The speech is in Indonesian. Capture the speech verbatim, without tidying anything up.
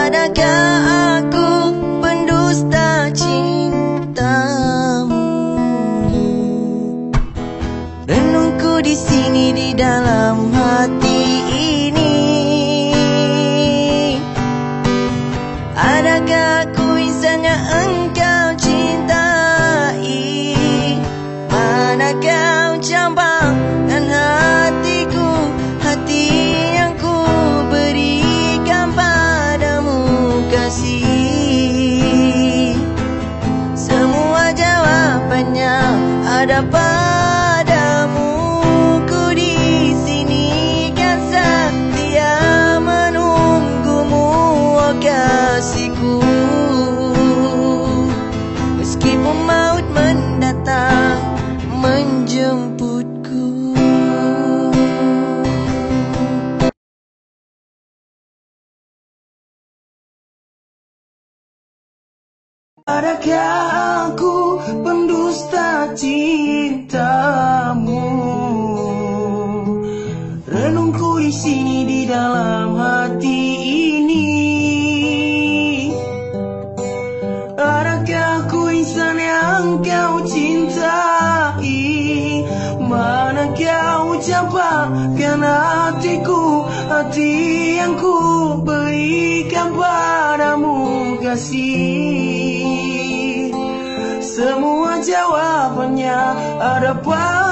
Adakah aku pendusta cintamu? Renungku di sini di dalam hati ini. Adakah aku insan yang engkau cintai? Manakah campakkan hatiku, hati yang ku berikan padamu kasih. Semua jawabannya ada padamu. Ku di sini kan setia menunggumu, oh kasihku. Meskipun maut mendatang menjemputku. Adakah aku pendusta cintamu? Renungku di sini di dalam hati ini. Adakah aku insan yang kau cintai? Manakah ucapan hatiku, hati yang ku berikan padamu kasih. Semua jawabannya ada pada